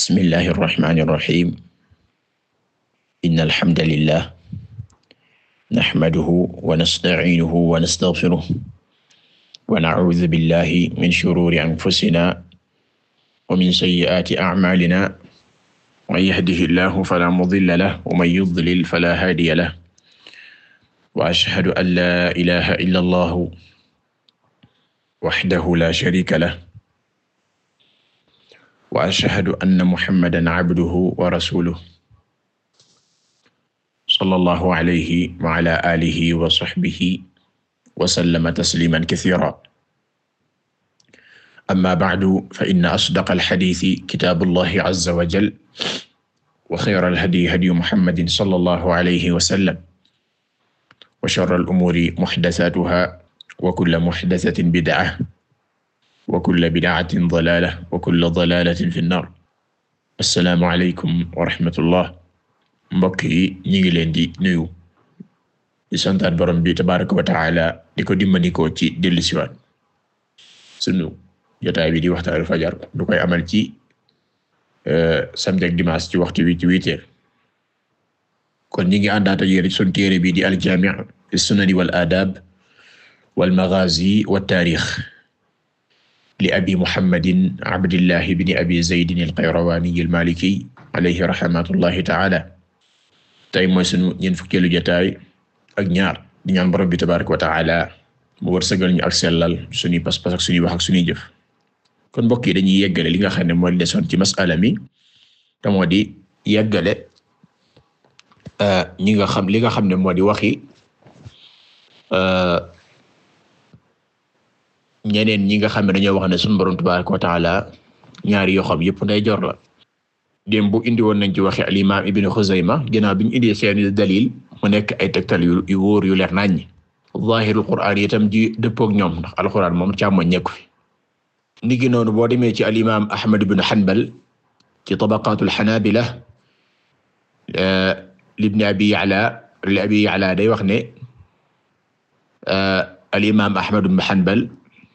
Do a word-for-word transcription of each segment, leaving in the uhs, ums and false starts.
bismillahi irrahmani irrahim inna alhamdalillah nahmaduhu wa nasta'inuhu wa nastaghfiruh wa na'udhu billahi min shururi anfusina wa min sayyi'ati a'malina man yahdihillahu fala mudilla lahu wa man yudlil fala hadiya lahu wa ashhadu an la ilaha illa allahu wahdahu la sharika lahu wa ashhadu anna muhammadan abduhu wa rasuluhu sallallahu alayhi wa ala alihi wa sahbihi wa sallama tasliman kathira amma ba'du fa inna asdaqal hadiisi kitaabullahi azza wa jalla wa khayral hadyi hadyu muhammadin sallallahu alayhi wa sallam wa sharral umuuri muhdathatuha wa kullu muhdathatin bid'a wa kullu bid'atin dalaala wa kullu dalaalatin fi nnaar. Assalaamu aleykum wa rahmatullah. Mbokk yi ñu ngi leen di nuyu di santaat borom bi tabaaraka wa ta'aala di ko dimbandikoo ci dellusiwaat sunu jotaay bi di waxtaanu fajar du koy amal ci samedi ak dimanche ci waxtu wi ci huit heures. kon ñu ngi àndaat ak yéen sunu téere bi di al-jaami' as-sunan wal aadaab wal maghaazi wat taariix li abi muhammadin abdillahi bni abi zaydin al-qayrawaani al-maaliki alayhi rahmatullahi ta'ala. tey mooy sunu ñeent fukkeelu jotaay ak ñaar di ñaan borom bi tabaaraka wa ta'ala mu wërsëgal ñu ak sellal suñuy pas-pas ak suñuy wax ak suñuy jëf. kon mbokk yi dañuy yeggale li nga xam ne moo desoon ci mas'ala mi te moo di yeggale ñi nga xam li nga xam ne moo di waxi ñeneen ñi nga xam ne dañoo wax ne suñu borom tabaaraka wa ta'ala ñaari yoo xam yëpp nday jor la. démb bu indi woon nañ ci waxi al imaam Ibn Xuzayma ginnaaw bi ñu indi seeni dalil mu nekk ay tegtal yu yu wóor yu leer naññ. zaahirul Qur'aan itam ji dëppoo ak ñoom ndax alxuraan moom càmmoñ nekku fi. niki noonu boo demee ci al imaam Ahmad ibn Hanbal ci tabaqaatul Hanaabila libni Abi Ya'la li Abi Ya'la day wax ne al imaam Ahmad ibn Hanbal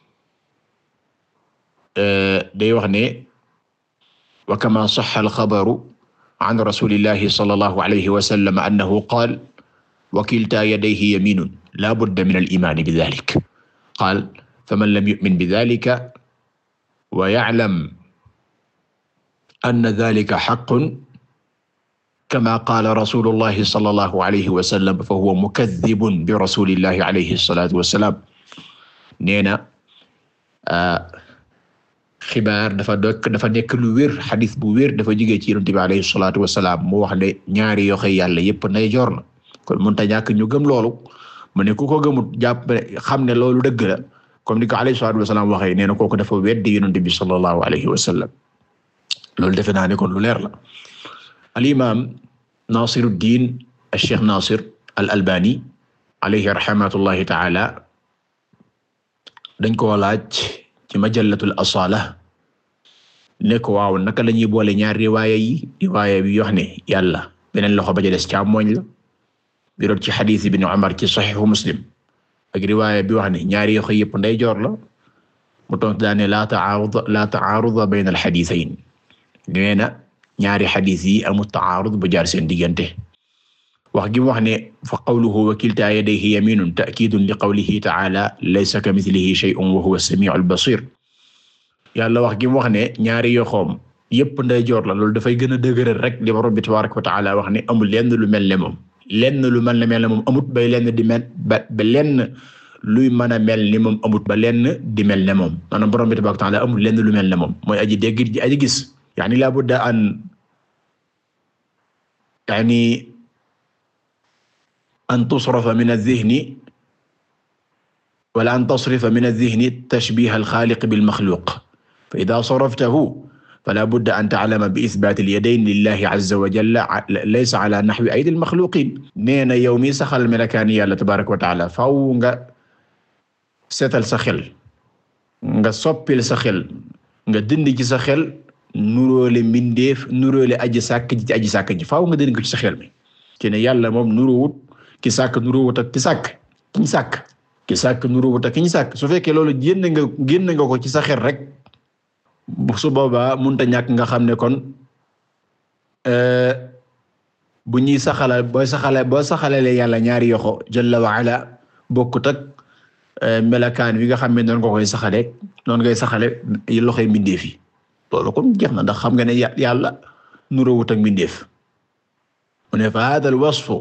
day wax ne wa kama sahha al-xabaru an rasulillahi sallallahu alayhi wa sallam annahu qaala wa kiltaa yadayhi yamiinun laa budda min al-iimaani bi-dhaalika qaala faman lam yu'min bi-dhaalika wa ya'lam anna dhaalika haqqun kamaa qaala rasuulullahi sallallahu alayhi wa sallam fa huwa mukadhdhibun bi rasulillahi alayhi salaatu wa salaam. nee na xibaar dafa dokk dafa nekk lu wér xadis bu wér dafa jógee ci Yonent bi alayhi salaatu wa salaam mu wax ne ñaari yoxo yàlla yépp nday joor na kon mënta ñàkk ñu gëm loolu mu ne ku ko gëmut jàpp xam ne loolu dëgg la comme ni ko alayhi salaatu wa salaam waxee nee na kooku dafa weddi Yonent bi sallallahu alayhi wa sallam. loolu defe naa ne kon lu leer la. al imaam Nasiruddin al-Cheikh Nasir al-Albani alayhi rahmatullahi ta'ala dañ koo laaj ci majallatul asala ne ko waaw naka la ñuy boole ñaar riwaaya yi riwaaya bi wax ne yàlla beneen loxo ba ca des càmmoñ la bi root ci xadiis Ibn Umar ci saxiixu Muslim ak riwaaya bi wax ne ñaari yoxo yëpp ndeyjoor la mu tontu daane laa ta'aarud laa ta'aarud bayna al-xadiisayn nee na ñaari xadiis yi amul ta'aarud bu jaar seen diggante. wax gi mu wax ne fa qawluhu wa kiltaa yadayhi yamiinun ta'kiidun li qawlihi ta'aala laysa kamithlihi shay'un wa huwa as-samii'ul basiir. yàlla wax gi mu wax ne ñaari yoxoom yépp ndeyjoor la loolu dafay gën a dëgëral rek li Rabbi tabaaraka wa ta'aala wax ne amul lenn lu mel ne moom lenn lu mel ne mel ne moom amut bay lenn di mel ba ba lenn luy mën a mel ni moom amut ba lenn di mel ne moom maanaam Rabbi tabaaraka wa ta'aala amul lenn lu mel ne moom mooy aji dégg ji aji gis. yaani laa budda an yaani an tusrafa min adh-dhihni wala an tasrifa min adh-dhihni tashbih al-khaliq bil-makhluq fa idha saraftahu fala budda an ta'lama bi ithbat al-yadayn lillahi azza wa jalla laysa ala nahwi aydi al-makhluqin. nee na yow mi saxal melakaani yàlla tabaaraka wa ta'ala faaw nga seetal sa xel nga soppil sa xel nga dindi ci sa xel nuróole mbindeef nuróole aji sàkk ji ci aji sàkk ji faaw nga dindi ko ci sa xel mi ci ne yàlla moom nuróowut ki sàkk nuróowut ak ki sàkk ki ñu sàkk ki sàkk nuróowut ak ki ñu sàkk su fekkee loolu génn nga génn nga ko ci sa xel rek su boobaa mënta ñàkk nga xam ne kon bu ñuy saxala booy saxala boo saxalalee yàlla ñaari yoxo jalla wa ala bokkut ak melakaan wi nga xam ne noonu nga koy saxale noonu ngay saxale loxoy mbindeef yi loolu kon jeex na ndax xam nga ne yàlla nuróowut ak mbindeef mu ne fa hada al wasfu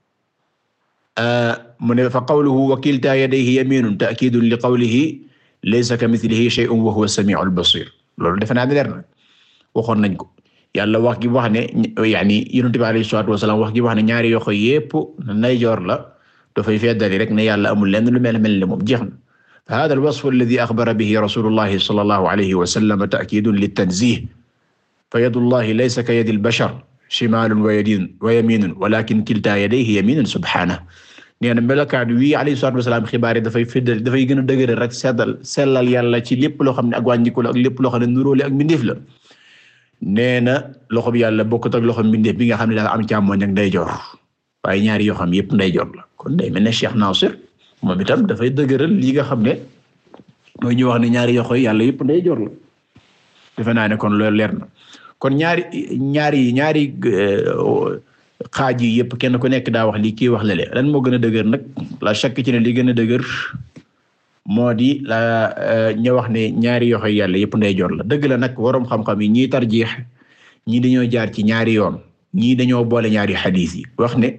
mu ne fa qawluhu wa kilta yadayhi yaminun ta'kidun li qawlihi laysa kamithlihi shay'un wa huwa as-sami'ul basir loolu defe naa ne leer na waxoon nañ ko yàlla wax gi wax ne yaani yonent bi alayhi salaatu wasalaam wax gi wax ne ñaari yoxo yépp ndeyjoor la dafay feddali rek ne yàlla amul lenn lu mel mel ne moom jeex na fa hada al-wasf alladhi akhbara bihi rasulullahi sallallahu alayhi wa sallam ta'kidun lit-tanzih fa yadullahi laysa ka yadi al-bashar shimalun wa yadin wa yaminun walakin kilta yadayhi yaminun subhanahu nee na melokaan wi alayhi salaatu wasalaam xibaar yi dafay feddali dafay gën a dëgëral rek seddal sellal yàlla ci lépp loo xam ne ak wàññiku la ak lépp loo xam ne nuróole ak mbindeef la nee na loxo bi yàlla bokkut ak loxo mbindeef bi nga xam ne dafa am càmmoñ ak ndeyjoor waaye ñaari yoo xam yépp ndeyjoor la kon day mel ne Cheikh Nasir moom itam dafay dëgëral li nga xam ne mooy ñu wax ne ñaari yoxo yàlla yépp ndeyjoor la defe naa ne kon loolu leer na kon ñaari ñaari ñaari xaaj yi yépp kenn ku nekk daa wax lii kii wax lale lan moo gën a dëgër nag la chaque ci ne li gën a dëgër moo di la ña wax ne ñaari yoxo yàlla yépp ndeyjoor la dëgg la nag waroom xam-xam yi ñii tarjiix ñii dañoo jaar ci ñaari yoon ñii dañoo boole ñaari xadiis yi wax ne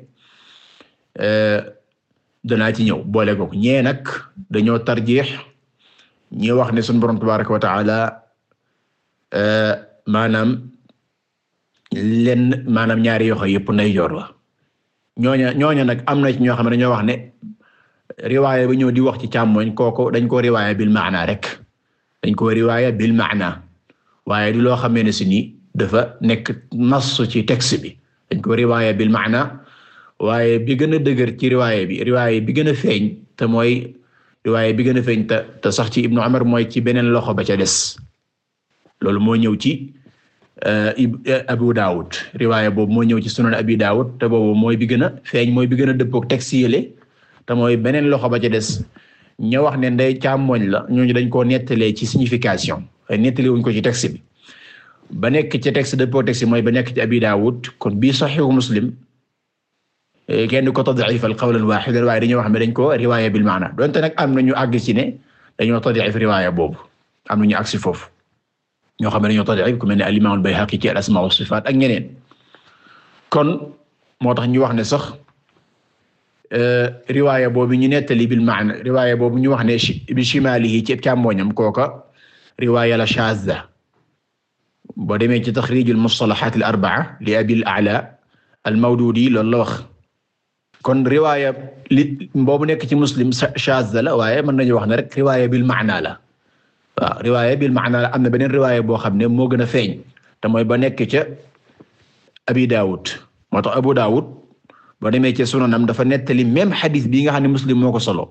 danaa ci ñëw boole ko ñee nag dañoo tarjiix ñi wax ne sunu Boroom tabaaraka wa ta'ala maanaam lenn maanaam ñaari yoxo yépp ndeyjoor la ñooña ñooña nag am na ci ñoo xam ne dañoo wax ne riwaaya bi ñëw di wax ci càmmoñ kooku dañ ko riwaaya bil maana rek dañ ko riwaaya bil maana waaye du loo xamee ne si ni dafa nekk nas ci texte bi dañ ko riwaaya bil maana waaye bi gën a dëgër ci riwaaya bi riwaaya bi gën a feeñ te mooy riwaaya bi gën a feeñ te te sax ci Ibnu Umar mooy ci beneen loxo ba ca des loolu moo ñëw ci Abu Dawud riwaaya boobu moo ñëw ci Sunan Abi Dawud te boobu mooy bi gën a feeñ mooy bi gën a dëppook texte yële te mooy beneen loxo ba ca des ña wax ne ndey càmmoñ la ñooñu dañ koo nettalee ci signification waaye nettali wuñ ko ci texte bi ba nekk ci texte dëppoo texte mooy ba nekk ci Abi Dawud kon bii Sahih Muslim kenn ko tad'ifal qawlan waahidan waaye dañoo wax ne dañ ko riwaaya bil maana donte nag am na ñu àgg ci ne dañoo tad'if riwaaya boobu am na ñu àgg si foofu ñoo xam ne dañoo tad'if ku mel ne al-Imam al-Bayhaqi ci al-Asma wa Sifaat ak ñeneen kon moo tax ñu wax ne sax riwaaya boobu ñu nettali bil maana riwaaya boobu ñu wax ne bi shimaalihi ci càmmoñam kooka riwaaya la shaazza boo demee ci taxriij al-mustalahaat al-arba'a li Abil A'la al-Mawdudi loolu la wax kon riwaaya li boobu nekk ci Muslim shaazza la waaye mën nañu wax ne rek riwaaya bil maana la waaw riwaaya bil maana la am na beneen riwaaya boo xam ne moo gën a feeñ te mooy ba nekk ca Abi Daawud moo tax Abu Daawud boo demee ci sunanam dafa nettali même xadis bii nga xam ne Muslim moo ko solo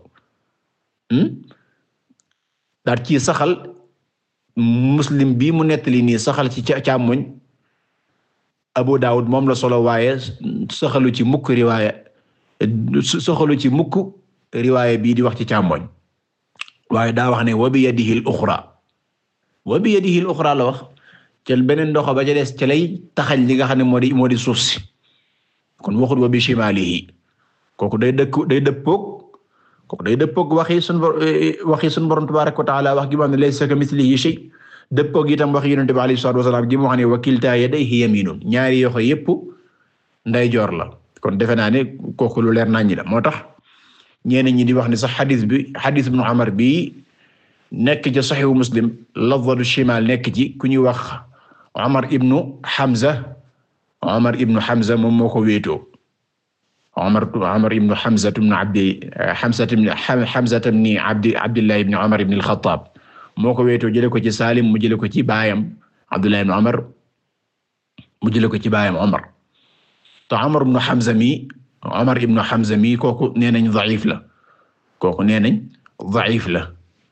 daal ci saxal Muslim bii mu nettali nii saxal ci càmmoñ Abu Dawud moom la solo waaye saxalu ci mukk riwaaya saxalu ci mukk riwaaya bii di wax ci càmmoñ waaye daa wax ne wa bi yadihi al-uxra wa bi yadihi al-uxra la wax ca beneen ndoxo ba ca des ca lay taxañ li nga xam ne moo di moo di suuf si kon waxut wa bi shimaalihi kooku day dëkk day dëppoog kooku day dëppoog waxi sunu waxi sunu Boroom tabaaraka wa ta'aala wax gi ma ne laysa kamithlihi shay dëppoog itam wax Yonent bi alayhi salaatu wa salaam gi mu wax ne wa kiltaa yadayhi yamiinun ñaari yoxo yépp ndeyjoor la kon defe naa ne kooku lu leer naññi la moo tax ñeneen ñi di wax ne sax xadis bi xadis Ibnu Umar bi nekk ci Saxiixu Muslim lafdu shimaal nekk ci ku ñuy wax Umar ibnu Hamza Umar ibnu Hamza moom moo ko wéetoo Umar Umar ibnu Hamza ibnu Abdi Hamza ibnu Hamza ibnu Abdi Abdillah ibnu Umar ibnu al-Khattab moo ko wéetoo jëlee ko ci Salim mu jëlee ko ci baayam Abdullah ibnu Umar mu jëlee ko ci baayam Umar te Umar ibnu Hamza mi Umar ibnu Hamza mi kooku nee nañ da'if la kooku nee nañ da'if la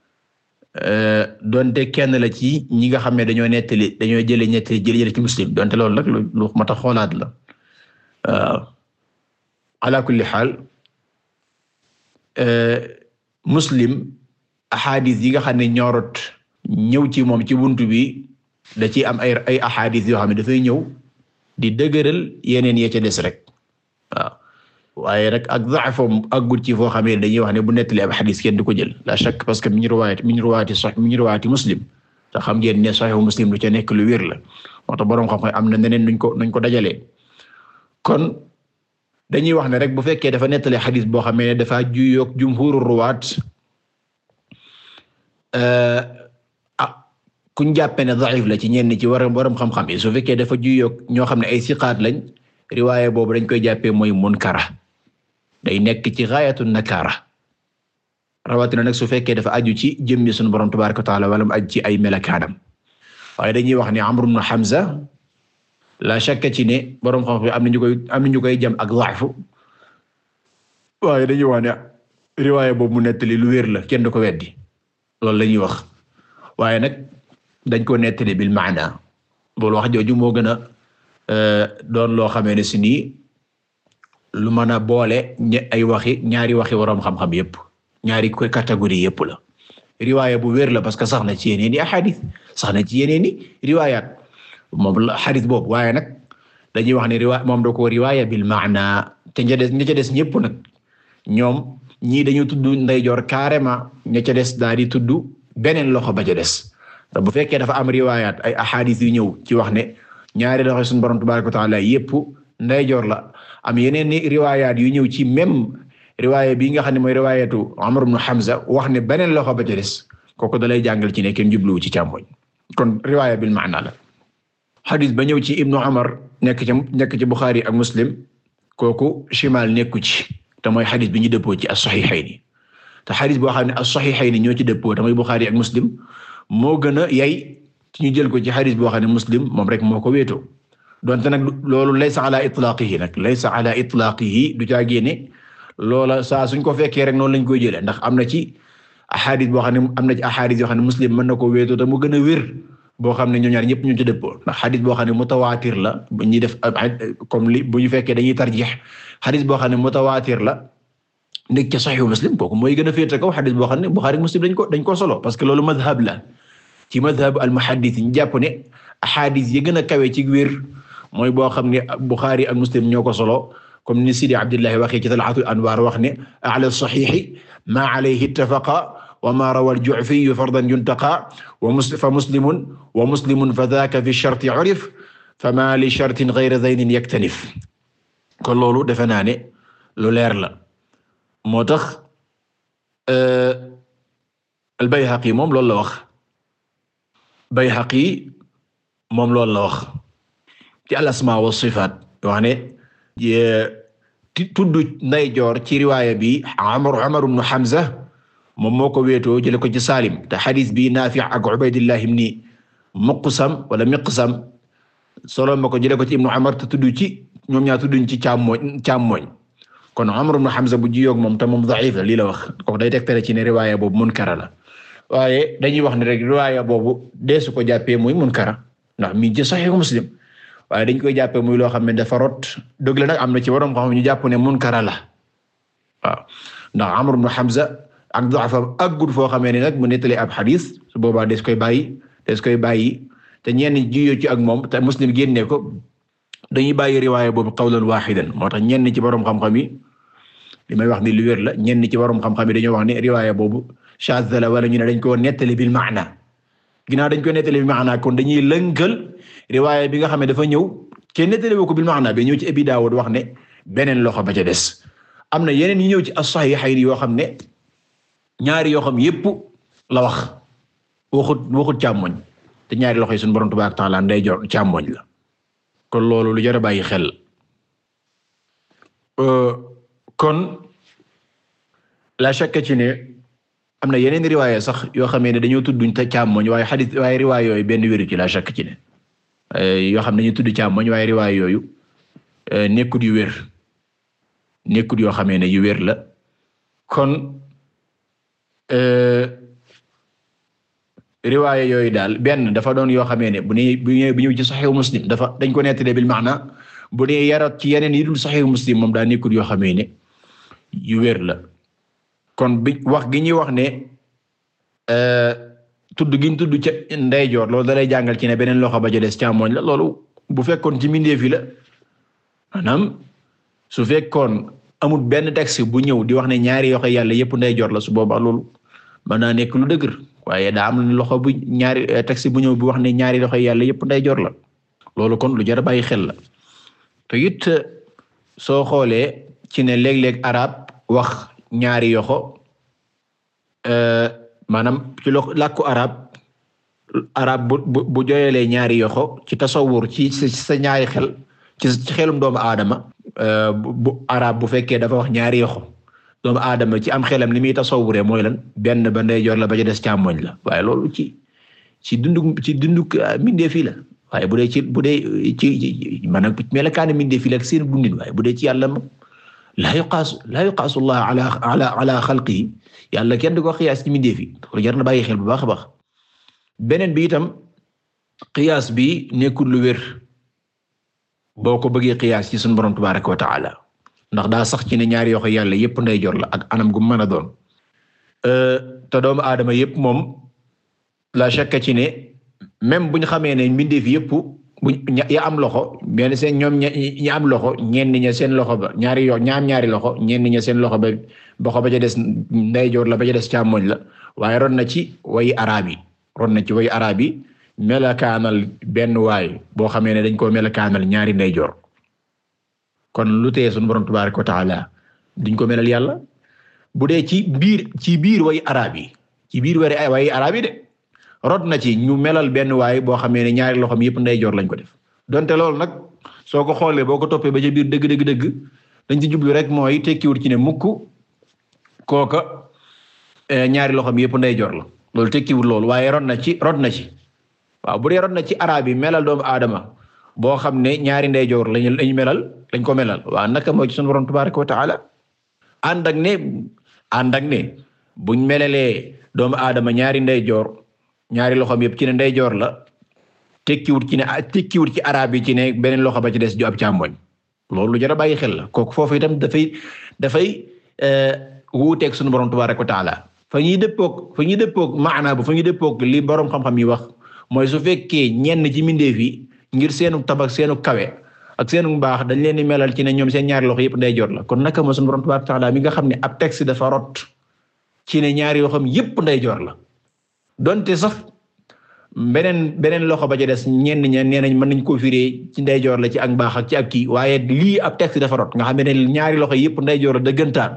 donte kenn la ci ñi nga xam ne dañoo nettali dañoo jëlee nettali jëlee ci Muslim donte loolu nag lu mat a xoolaat la waaw ala kulli xaal Muslim ahadis yi nga xam ne ñorot ñëw ci moom ci buntu bi da ciy am ay ay ahadis yoo xam ne dafay ñëw di dëgëral yeneen ya ca des rek waaw waaye nag ak da'fam àggul ci foo xamee dañuy wax ne bu nettali ab xadis kenn du ko jël la shakk parce que mi ngi riwaayati mi ngi riwaayati sax mi ngi riwaayati muslim te xam ngeen ne Sahih Muslim lu ca nekk lu wér la moo tax boroom xam-xam am na neneen nuñ ko nuñ ko dajalee kon dañuy wax ne rek bu fekkee dafa nettali xadis boo xamee ne dafa juyoog jumhuru ruwaat ah kuñ jàppee ne da'if la ci ñenn ci waram waram xam-xam yi su fekkee dafa juyoog ñoo xam ne ay siqaat lañ riwaaya boobu dañ koy jàppee mooy munkara day nekk ci gaayatu nakara rawatina nag su fekkee dafa aju ci jëmmi sunu borom tabaaraka wa taala wala mu aju ci ay melakaanam waaye dañuy wax ne Amr ibn Hamza la shakka ci ne borom xam-xam am na ñu koy am na ñu koy jam ak da'fu waaye dañuy wax ne riwaaya boobu mu nettali lu wér la kenn du ko weddi loolu la ñuy wax waaye nag dañ ko nettali bil maana boolu wax jooju moo gën a doon loo xamee ne si nii lu mën a boole ay waxi ñaari waxi waroom xam-xam yépp ñaari catégorie yépp la riwaaya bu wér la parce que sax na ci yeneen i ahadith sax na ci yeneen i riwaayaat moom la hadith boobu waaye nag dañuy wax ne riwaaya moom da ko riwaaya bil maana te ña des ña ca des ñépp nag ñoom ñii dañu tudd ndeyjoor carrément ña ca des daal di tudd beneen loxo ba ca des te bu fekkee dafa am riwaayaat ay ahadith yu ñëw ci wax ne ñaari loxo suñu borom tabaaraka wa taala yépp ndeyjoor la am yeneen ni riwaayaat yu ñëw ci même riwaaya bii nga xam ne mooy riwaayatu Amr ibn Hamza wax ne beneen loxo ba ca des kooku dalay jàngal ci ne kenn jubluwu ci càmmoñ kon riwaaya bil maana la xadis ba ñëw ci Ibnu Umar nekk ci nekk ci Bukhari ak Muslim kooku shimal nekku ci te mooy xadis bi ñu dëppoo ci as-Sahihayni te xadis boo xam ne as-Sahihayni ñoo ci dëppoo te mooy Bukhari ak Muslim moo gën a yay ci ñu jël ko ci xadis boo xam ne Muslim moom rek moo ko wéetoo donte nag loolu laysa ala itlaqihi nag laysa ala itlaqihi du caa génne loola saa suñ ko fekkee rek noonu lañ koy jëlee ndax am na ci ahadis boo xam ne am na ci ahadis yoo xam ne Muslim mën na ko wéetoo te mu gën a wér boo xam ne ñoom ñaar ñëpp ñu ci dëppoo ndax xadis boo xam ne mutawaatir la bu ñuy def comme li bu ñu fekkee dañuy tarjix xadis boo xam ne mutawaatir la nekk ci Sahih Muslim kooku mooy gën a féete kaw xadis boo xam ne Bukhari Muslim dañ ko dañ ko solo parce que loolu madhab la ci madhab al muhaddis ñu jàpp ne ahadis yi gën a kawe ci wér mooy boo xam ne Bukhari ak Muslim ñoo ko solo comme ni Sidi Abdullah waxee ci Tal'atul Anwar wax ne a'la as-sahihi ma alayhi ittafaqa wa ma rawa al-Ju'fi fardan yuntaqa wa muslim fa muslimun wa muslimun fa dhaka fi ash-shart 'urif fama li shartin ghayra dhaynin yaktanif kon loolu defe naa ne lu leer la moo tax al-Bayhaqi moom loolu la wax Bayhaqi moom loolu la wax ci al-asmaa wa sifaat wax ne tudd ndeyjoor ci riwaaya bi Amr Umar ibn Hamza moom moo ko wéetoo jële ko ci Salim te xadis bi Naafi' ak Ubaydillah ibn Muqsam wala Miqsam solo ma ko jële ko ci Ibnu Umar te tudd ci ñoom ñaar tudduñ ci càmmooñ càmmooñ kon Amr ibn Hamza bu jiyoog moom te moom da'if la lii la wax kooku day tegtale ci ne riwaaya boobu munkara la waaye dañuy wax ne rek riwaaya boobu deesu ko jàppee muy munkara ndax mi ci Sahih Muslim waaye dañ koy jàppee muy loo xam ne dafa rot dëgg la nag am na ci waroom xam ñu jàpp ne munkara la waaw ndax Amr ibn Hamza ak da'fa aggut foo xamee ne nag mu nettali ab xadis su boobaa des koy bàyyi des koy bàyyi te ñenn jiyoo ci ak moom te Muslim génne ko dañuy bàyyi riwaaya boobu qawlan waahidan moo tax ñenn ci borom xam-xam yi li may wax ni lu wér la ñenn ci borom xam-xam yi dañoo wax ne riwaaya boobu shadh la wala ñu ne dañ ko nettali bil maana ginnaaw dañ ko nettali bil maana kon dañuy lënkal riwaaya bi nga xam ne dafa ñëw kenn nettali ko bil maana bi ñëw ci Abi Dawud wax ne beneen loxo ba ca des am na yeneen yi ñëw ci as-Sahihayn yoo xam ne ñaari yoo xam yépp la wax waxut waxut càmmoñ te ñaari loxo yi suñu borom tabaaraka ta'ala ndeyjoor càmmoñ la kon loolu lu jar a bàyyi xel kon la shakka ci ne am na yeneen riwaaya sax yoo xamee ne dañoo tudduñ te càmmoñ waaye xadis waaye riwaaya yooyu benn wéru ci la shakka ci ne yoo xam ne dañuy tudd càmmoñ waaye riwaaya yooyu nekkut yu wér nekkut yoo xamee ne yu wér la kon riwaaya yooyu daal benn dafa doon yoo xamee ne bu ne bu ñëw ci Sahih Muslim dafa dañ ko nettali bil maana bu dee yarat ci yeneen yi dul Sahih Muslim moom daa nekkut yoo xamee ne yu wér la kon bi wax gi ñuy wax ne tudd giñ tudd ca ndeyjoor loolu da lay jàngal ci ne beneen loxo ba ca des càmmoñ la loolu bu fekkoon ci mindeef yi la maanaam su fekkoon amul benn texte bu ñëw di wax ne ñaari yoxo yàlla yépp ndeyjoor la su boobaa loolu mën naa nekk lu dëgër waaye daa am loxo bu ñaari texte bu ñëw bu wax ne ñaari loxo yàlla yépp ndeyjoor la loolu kon lu jar a bàyyi xel la te it soo xoolee ci ne léeg-léeg arab wax ñaari yoxo maanaam ci lo làkku arab arab bu bu bu joyelee ñaari yoxo ci tasawur ci sa ñaari xel ci ci xelum doomu aadama bu arab bu fekkee dafa wax ñaari yoxo doomu aadama ci am xelam li muy tasawuree mooy lan benn ba ndeyjoor la ba ca des càmmoñ la waaye loolu ci ci dundu ci dundu mindeef yi la waaye bu dee ci bu dee ci maanaam melakaani mindeef yi la ak seen dundin waaye bu dee ci yàlla moom laa yuqaasu laa yuqaasu Allah ala ala ala xalqihi yàlla kenn du ko xiyaas ci mindeef yi loolu jar na bàyyi xel bu baax a baax beneen bi itam qiyaas bi nekkul lu wér boo ko bëggee qiyaas ci sunu borom tabaaraka wa ta'ala ndax daa sax ci ne ñaari yoxo yàlla yépp ndeyjoor la ak anam gu mën a doon te doomu aadama yépp moom la shakka ci ne même buñ xamee ne mbindeef yépp buñ ya am loxo benn seen ñoom ñi am loxo ñenn ña seen loxo ba ñaari yo ñaam ñaari loxo ñenn ña seen loxo ba loxo ba ca des ndeyjoor la ba ca des càmmoñ la waaye ron na ci way araab yi ron na ci way araab yi melakaanal benn waay boo xamee ne dañ koo melakaanal ñaari ndeyjoor kon lu tee sunu borom tabaaraka wa ta'ala duñ ko melal yàlla bu dee ci biir ci biir way araab yi ci biir way way araab yi de rod na ci ñu melal benn waay boo xamee ne ñaari loxoom yëpp ndeyjoor lañ ko def donte loolu nag soo ko xoolee boo ko toppee ba ca biir dëgg dëgg dëgg dañ ci jublu rek mooy tekkiwul ci ne mukk kooka ñaari loxoom yëpp ndeyjoor la loolu tekkiwul loolu waaye rod na ci rod na ci waaw bu dee rod na ci araab yi melal doomu aadama boo xam ne ñaari ndeyjoor lañu lañu melal lañ ko melal waaw naka mooy ci sunu borom tabaaraka wa ta'ala ànd ak ne ànd ak ne buñ melalee doomu aadama ñaari ndeyjoor ñaari loxoom yëpp ci ne ndeyjoor la tekkiwut ci ne tekkiwut ci araab yi ci ne beneen loxo ba ci des ju ab càmmoñ loolu lu jar a bàyyi xel la kooku foofu itam dafay dafay wuuteeg sunu borom tabaaraka wa ta'ala fa ñuy dëppoog fa ñuy dëppoog maana bu fa ñuy dëppoog li borom xam-xam yi wax mooy su fekkee ñenn ci mindeef yi ngir seenu tabak seenu kawe ak seenu baax dañ leen di melal ci ne ñoom seen ñaari loxo yëpp ndeyjoor la kon naka ma sunu borom tabaaraka wa ta'ala mi nga xam ne ab texte dafa rot ci ne ñaari loxoom yëpp ndeyjoor la donte sax beneen beneen loxo ba ca des ñenn ña nee nañ mën nañ koo firee ci ndeyjoor la ci ak baax ak ci ak kii waaye lii ab texte dafa rot nga xam ne ñaari loxo yëpp ndeyjoor la dëggantaan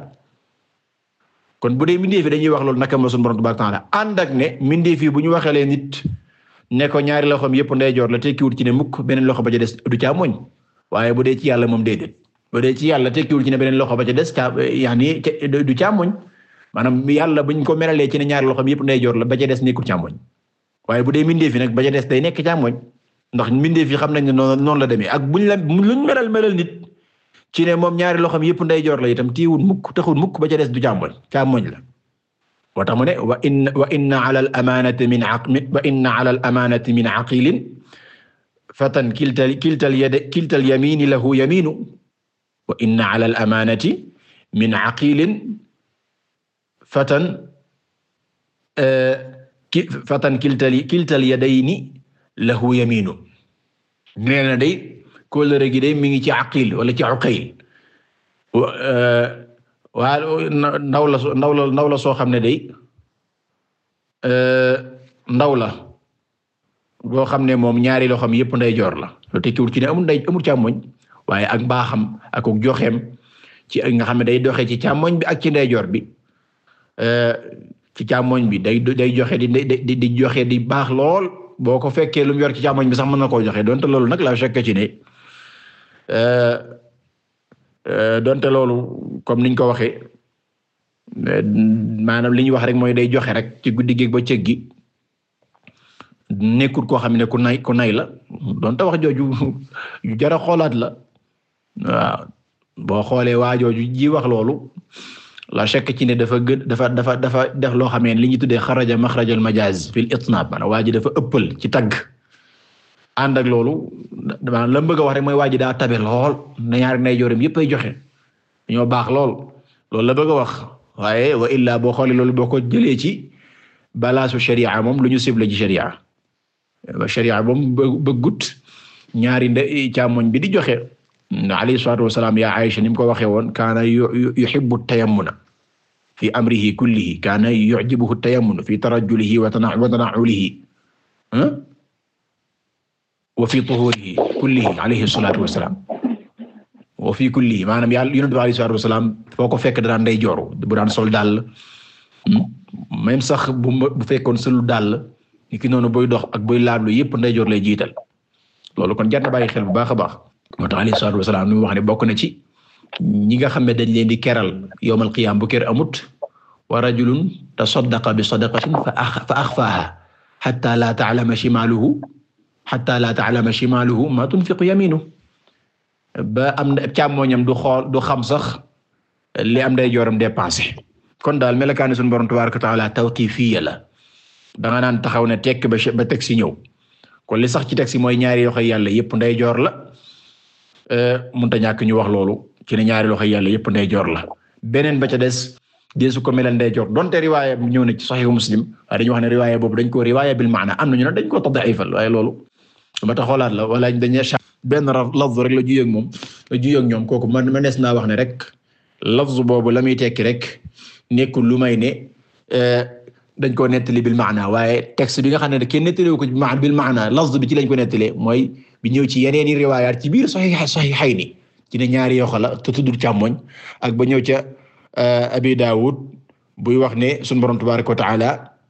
kon bu dee mindeef yi dañuy wax loolu naka ma sunu borom tabaaraka wa ta'ala ànd ak ne mindeef yi bu ñu waxee leen nit ne ko ñaari loxoom yëpp ndeyjoor la tekkiwul ci ne mukk beneen loxo ba ca des du càmmoñ waaye bu dee ci yàlla moom déedéet bu dee ci yàlla tekkiwul ci ne beneen loxo ba ca des ca yaani du càmmoñ maanaam yàlla buñ ko melalee ci ne ñaari loxoom yëpp ndeyjoor la ba ca des nekkul càmmoñ waaye bu dee mindeef yi nag ba ca des day nekk càmmoñ ndax mindeef yi xam nañ ne noonu noonu la demee ak buñ la luñ melal melal nit ci ne moom ñaari loxoom yëpp ndeyjoor la itam tiiwul mukk taxul mukk ba ca des du càmmoñ càmmoñ la wa tax mu ne wa inna wa inna ala al amanati min wa inna ala al amanati min aqilin fatan kilta kilta al yad kilta al yamini lahu yaminu wa inna ala al amanati min aqilin fatan fatan kilta kilta al yadayni lahu yaminu nee na day kóllëre gi day mi ngi ci aqil wala ci uqayl waa ndaw la ndaw la ndaw la soo xam ne day ndaw la boo xam ne moom ñaari loo xam yëpp ndeyjoor la lu tekkiwul ci ne amul ndey amul càmmoñ waaye ak mbaaxam ak joxeem ci nga xam ne day doxee ci càmmoñ bi ak ci ndeyjoor bi ci càmmoñ bi day day joxe di di di joxe di baax lool boo ko fekkee lu mu yor ci càmmoñ bi sax mën na koo joxe donte loolu nag la fekk ci ne donte loolu comme niñ ko waxee maanaam li ñuy wax rek mooy day joxe rek ci guddi gi ba cëg gi nekkul koo xam ne ku nay ku nay la donte wax jooju yu jara xoolaat la waaw boo xoolee waa jooju ji wax loolu la chèque ci ne dafa gën dafa dafa dafa def loo xamee li ñuy tuddee xaraja maxrajal majaz fil itnab maanaam waa ji dafa ëppal ci tagg ànd ak loolu maanaam la mu bëgg a wax rek mooy waa ji daa tabe lool na ñaari ndeyjooram yëpp ay joxe dañoo baax lool loolu la bëgg a wax waaye wa illaa boo xoolee loolu boo ko jëlee ci balaasu sharia moom lu ñu ciblé ci sharia sharia moom bëggut ñaari nde càmmoñ bi di joxe alayhi salaatu wasalaam yaa Aisha ni mu ko waxee woon kaana yuhibbu tayammuna fi amrihi kullihi kaana yu'jibuhu tayammunu fi tarajjulihi wa tana'ulihi wa fi tuhurihi kullihi alayhi salaatu wasalaam wa fi kullihi maanaam yàlla Yonent bi alayhi salaatu wasalaam foo ko fekk daan day jooru bu daan sol dàll même sax bu bu fekkoon solu dàll ni ki noonu boy dox ak boy laablu yépp ndeyjoor lay jiital loolu kon jar na bàyyi xel bu baax a baax moo tax alayhi salaatu wasalaam ni mu wax ne bokk na ci ñi nga xam ne dañ leen di keral yawmal qiyaam bu ker amut wa rajulun tasaddaqa bi sadaqatin fa axfaaha hatta la ta'lama shimaaluhu hatta la ta'lama shimaaluhu ma tunfiqu yaminuhu ba am na càmmoñam du xool du xam sax li am ndeyjooram dépensé kon daal melakaani sunu Boroom tabaaraka wa ta'aala tawqiifiyya la danga naan taxaw ne tekk ba ba teg si ñëw kon li sax ci teg si mooy ñaari loxo yàlla yépp ndeyjoor la mënta ñàkk ñu wax loolu ci ne ñaari loxo yàlla yépp ndeyjoor la beneen ba ca des deesu ko melal ndeyjoor donte riwaaya ñëw na ci Sahih Muslim waaye dañu wax ne riwaaya boobu dañ ko riwaaya bil maana am nañu ne dañ ko tad'ifal waaye loolu ba tax xoolaat la wala dañu benn lafz rek la juyee ak moom la juyee ak ñoom kooku man manees naa wax ne rek lafz boobu la muy tekki rek nekkul lu may ne dañ koo nettali bil maana waaye texte bi nga xam ne kenn nettaliwu ko bil maana lafz bi ci lañ ko nettalee mooy bi ñëw ci yeneeni riwaayaat ci biir Sahih Sahihayni ci ne ñaari yoxo la te tuddul càmmoñ ak ba ñëw ca Abi Daawud buy wax ne sunu Boroom tabaaraka wa ta'aala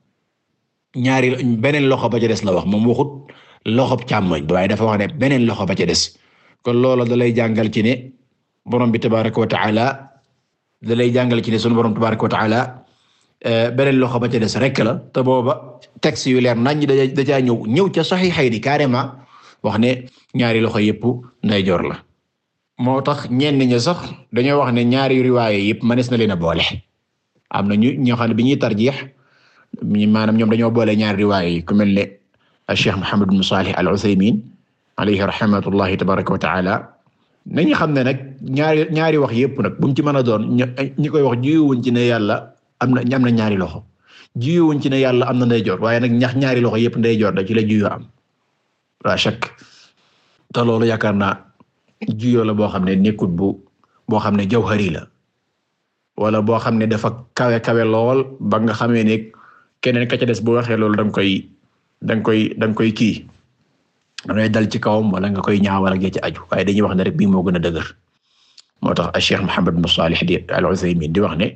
ñaari beneen loxo ba ca des la wax moom waxut loxob càmmoñ waaye dafa wax ne beneen loxo ba ca des kon loolu da lay jàngal ci ne Boroom bi tabaaraka wa ta'aala da lay jàngal ci ne sunu Boroom tabaaraka wa ta'aala beneen loxo ba ca des rek la te booba texte yu leer nañ da da caa ñëw ñëw ca Sahihayni carrément wax ne ñaari loxo yépp ndeyjoor la moo tax ñenn ñi sax dañoo wax ne ñaari riwaaye yépp mënees na leen a boole am na ñu ñoo xam ne bi ñuy tarjiix maanaam ñoom dañoo boole ñaari riwaaye yi ku mel ne Cheikh Muhammad ibn Salih al-Uthaymin alayhi rahmatullahi tabaraka wa ta'ala nañu xam ne nag ñaari ñaari wax yépp nag bu mu ci mën a doon ñi koy wax juyuwuñ ci ne yàlla am na am na ñaari loxo juyuwuñ ci ne yàlla am na ndeyjoor waaye nag ñax ñaari loxo yépp ndeyjoor da ci la juyu am la shakk te loolu yaakaar naa juyoo la boo xam ne nekkut bu boo xam ne jawhari la wala boo xam ne dafa kawe kawe lool ba nga xamee ne keneen ka ca des bu waxee loolu danga koy danga koy danga koy kii dangay dal ci kawam wala nga koy ñaawal ak ci aju waaye dañuy wax ne rek bii moo gën a dëgër moo tax Cheikh Muhammad ibn Salih al-Uthaymin di wax ne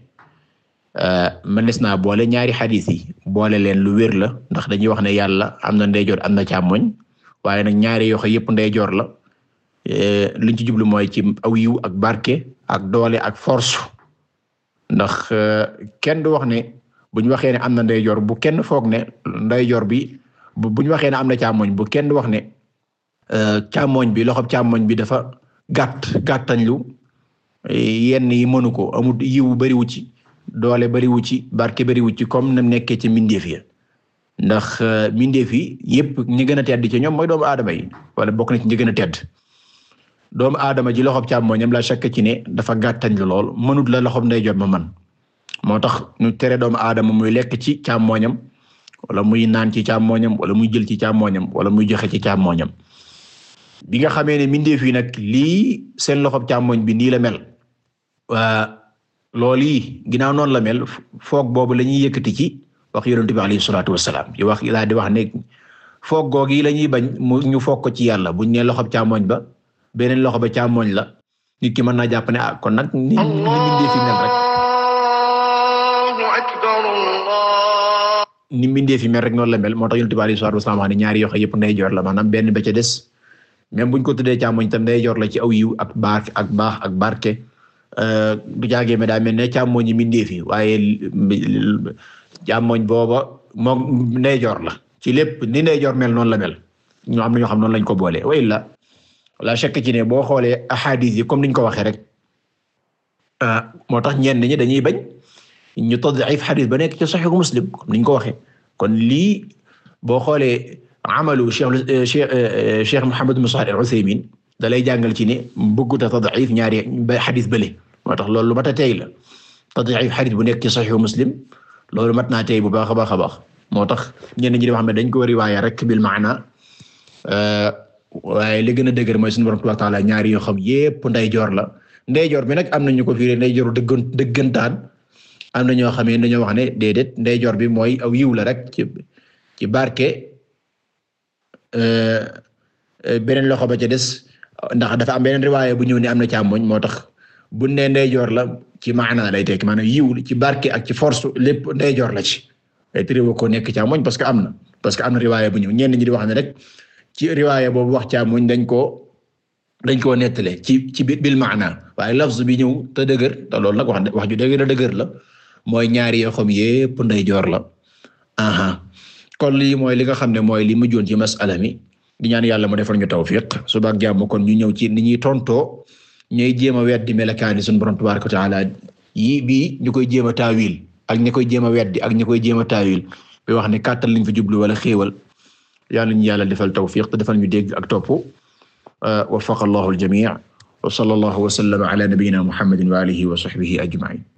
mënees naa boole ñaari xadiis yi boole leen lu wér la ndax dañuy wax ne yàlla am na ndeyjoor am na càmmoñ waaye nag ñaari yoxo yépp ndeyjoor la liñ ci jublu mooy ci aw yiw ak barke ak doole ak force ndax kenn du wax ne buñ waxee ne am na ndeyjoor bu kenn foog ne ndeyjoor bi buñ waxee ne am na càmmoñ bu kenn wax ne càmmoñ bi loxob càmmoñ bi dafa gàtt gàttañ lu yenn yi mënu ko amul yiw bariwu ci doole bariwu ci barke bariwu ci comme nam nekkee ci mindeef ya ndax mindeef yi yépp ñi gën a tedd ci ñoom mooy doomu aadama yi wala bokk na ci ñi gën a tedd doomu aadama ji loxob càmmoñam la chakk ci ne dafa gàttañ lu lool mënut la loxob ndeyjoor ma man moo tax ñu tere doomu aadama muy lekk ci càmmoñam wala muy naan ci càmmoñam wala muy jël ci càmmoñam wala muy joxe ci càmmoñam bi nga xamee ne mindeef yi nag lii seen loxob càmmoñ bi nii la mel waa loolu yi ginnaaw noonu la mel foog boobu la ñuy yëkkati ci wax yonent bi alayhi salaatu wassalaam yi wax laa di wax ne foog goog yi la ñuy bañ mu ñu foog ko ci yàlla buñ ne loxob càmmoñ ba beneen loxo ba càmmoñ la nit ki mën naa jàpp ne ah kon nag ni ni mindeef yi mel rek ni mindeef yi mel rek noonu la mel moo tax yonent bi alayhi salaatu wassalaam wax ne ñaari yoxo yëpp ndeyjoor la maanaam benn ba ca des même buñ ko tuddee càmmoñ tam ndeyjoor la ci aw yiw ak barke ak baax ak barke du jaagee me daa mel ne càmmoñ yi mindeef yi waaye càmmoñ booba moom ndeyjoor la ci lépp ni ndeyjoor mel noonu la mel ñoo am na ñoo xam noonu lañ ko boole way la la chakk ci ne boo xoolee ahadis yi comme niñ ko waxee rek moo tax ñenn ñi dañuy bañ ñu tad'if xadis ba nekk ci Sahih Muslim comme niñ ko waxee kon lii boo xoolee amalu Cheikh Cheikh Muhammad ibn Salih al-Uthaymin da lay jàngal ci ne bëggut a tad'if ñaari ba xadis bële moo tax loolu lu mat a tey la tad'if xadis bu nekk ci Sahih Muslim loolu mat naa tey bu baax a baax a baax moo tax ñenn ñi di wax ne dañ ko riwaaya rek bil maana waaye li gën a dëgër mooy suñu borom tabaaraka wa ta'aala ñaari yoo xam yépp ndeyjoor la ndeyjoor bi nag am na ñu ko fiiree ndeyjooru dëggan dëggantaan am na ñoo xam ne dañoo wax ne déedéet ndeyjoor bi mooy aw yiw la rek ci ci barke beneen loxo ba ca des ndax dafa am beneen riwaaya bu ñëw ne am na càmmoñ moo tax bu ne ndeyjoor la ci maana lay tekki maanaam yiw ci barke ak ci force lépp ndeyjoor la ci ay tréwo ko nekk càmmoñ parce que am na parce que am na riwaaya bu ñëw ñenn ñi di wax ne rek ci riwaaya boobu wax càmmoñ dañ koo dañ koo nettale ci ci bil maana waaye lafz bi ñëw te dëgër te loolu nag wax wax ju dëgër la dëgër la mooy ñaari yoo xam yépp ndeyjoor la aha kon lii mooy li nga xam ne mooy li mujjoon ci masala mi di ñaan yàlla mu defal ñu tawfiq suba ak jàmm kon ñu ñëw ci ni ñuy tontoo ñuy jéem a weddi melakaani sunu borom tabaaraka wa ta'aala yi bii ñu koy jéem a taawil ak ñi koy jéem a weddi ak ñi koy jéem a taawil bi wax ne kàttan lañ fi jublu wala xéewal yàlla ñu yàlla defal tawfiq te defal ñu dégg ak topp waffaqa Allahu al-jamii' wa sallallahu wa sallama ala nabiyyina Muhammadin wa alihi wa sahbihi ajma'in